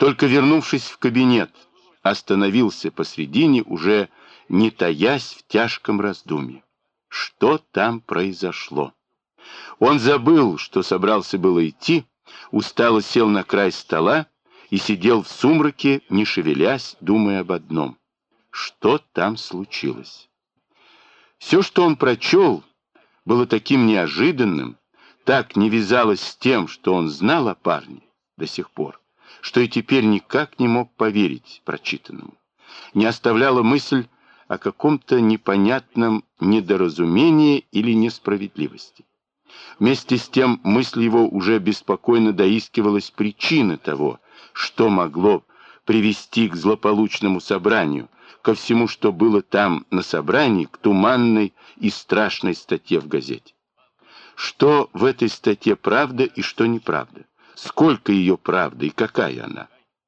Только вернувшись в кабинет, остановился посредине, уже не таясь в тяжком раздумье. Что там произошло? Он забыл, что собрался было идти, устало сел на край стола и сидел в сумраке, не шевелясь, думая об одном. Что там случилось? Все, что он прочел, было таким неожиданным, так не вязалось с тем, что он знал о парне до сих пор, что и теперь никак не мог поверить прочитанному. Не оставляла мысль о каком-то непонятном недоразумении или несправедливости. Вместе с тем мысль его уже беспокойно доискивалась причины того, что могло привести к злополучному собранию, ко всему, что было там на собрании, к туманной и страшной статье в газете. Что в этой статье правда и что неправда? Сколько ее правды и какая она?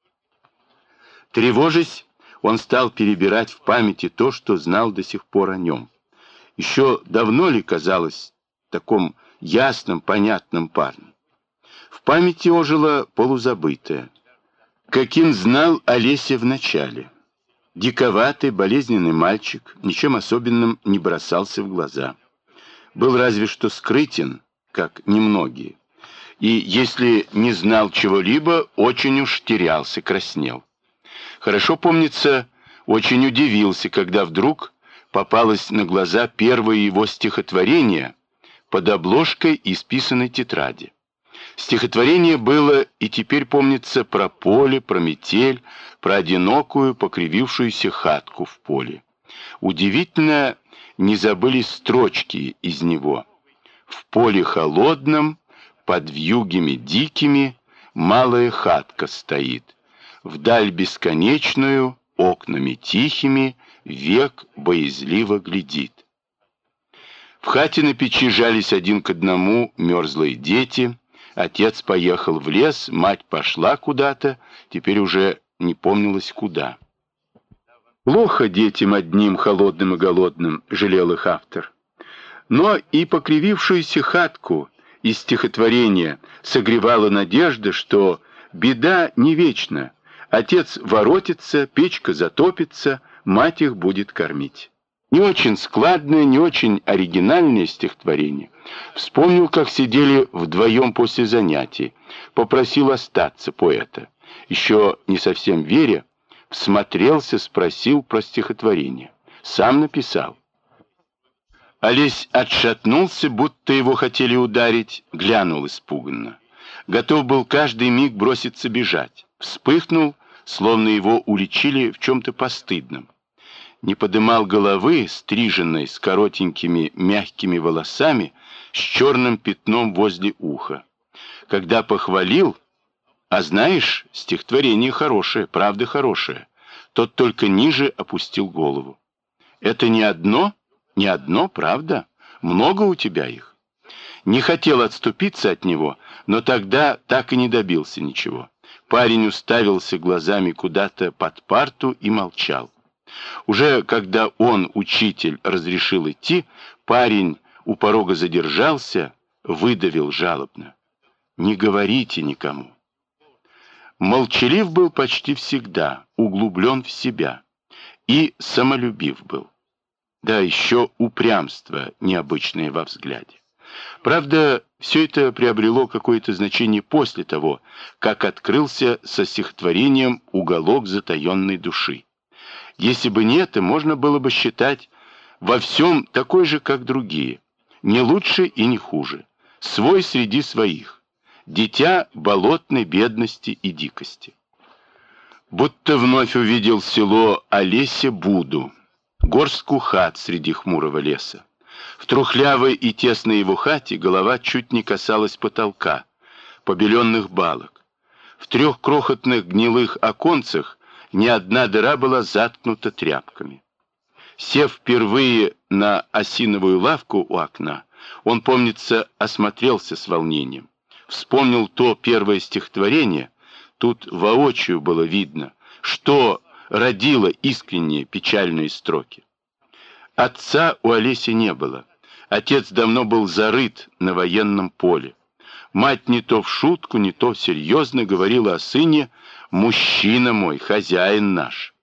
Тревожась, он стал перебирать в памяти то, что знал до сих пор о нем. Еще давно ли казалось таком ясном, понятном парне? В памяти ожило полузабытое, каким знал Олеся вначале. Диковатый, болезненный мальчик, ничем особенным не бросался в глаза. Был разве что скрытен, как немногие. И если не знал чего-либо, очень уж терялся, краснел. Хорошо помнится, очень удивился, когда вдруг попалось на глаза первое его стихотворение под обложкой исписанной тетради. Стихотворение было и теперь помнится про поле, про метель, про одинокую покривившуюся хатку в поле. Удивительно, не забылись строчки из него. В поле холодном, под вьюгами дикими, малая хатка стоит. Вдаль бесконечную, окнами тихими, век боязливо глядит. В хате на печи жались один к одному мерзлые дети. Отец поехал в лес, мать пошла куда-то, теперь уже не помнилось куда. Плохо детям одним, холодным и голодным, жалел их автор. Но и покривившуюся хатку из стихотворения согревала надежда, что беда не вечна. Отец воротится, печка затопится, мать их будет кормить. Не очень складное, не очень оригинальное стихотворение. Вспомнил, как сидели вдвоем после занятий. Попросил остаться поэта. Еще не совсем веря, всмотрелся, спросил про стихотворение. Сам написал. Олесь отшатнулся, будто его хотели ударить, глянул испуганно. Готов был каждый миг броситься бежать. Вспыхнул, словно его уличили в чем-то постыдном. Не подымал головы, стриженной с коротенькими мягкими волосами, с черным пятном возле уха. Когда похвалил, а знаешь, стихотворение хорошее, правда хорошее, тот только ниже опустил голову. Это не одно, правда? Много у тебя их? Не хотел отступиться от него, но тогда так и не добился ничего. Парень уставился глазами куда-то под парту и молчал. Уже когда он, учитель, разрешил идти, парень у порога задержался, выдавил жалобно. «Не говорите никому». Молчалив был почти всегда, углублен в себя. И самолюбив был. Да еще упрямство необычное во взгляде. Правда, все это приобрело какое-то значение после того, как открылся со стихотворением «Уголок затаенной души». Если бы не это, можно было бы считать во всем такой же, как другие. Не лучше и не хуже. Свой среди своих. Дитя болотной бедности и дикости. Будто вновь увидел село Олеся Буду, горстку хат среди хмурого леса. В трухлявой и тесной его хате голова чуть не касалась потолка, побеленных балок. В 3 крохотных гнилых оконцах ни одна дыра была заткнута тряпками. Сев впервые на осиновую лавку у окна, он, помнится, осмотрелся с волнением. Вспомнил то первое стихотворение, тут воочию было видно, что родило искренние печальные строки. Отца у Олеси не было. Отец давно был зарыт на военном поле. Мать не то в шутку, не то серьезно говорила о сыне, мужчина мой, хозяин наш.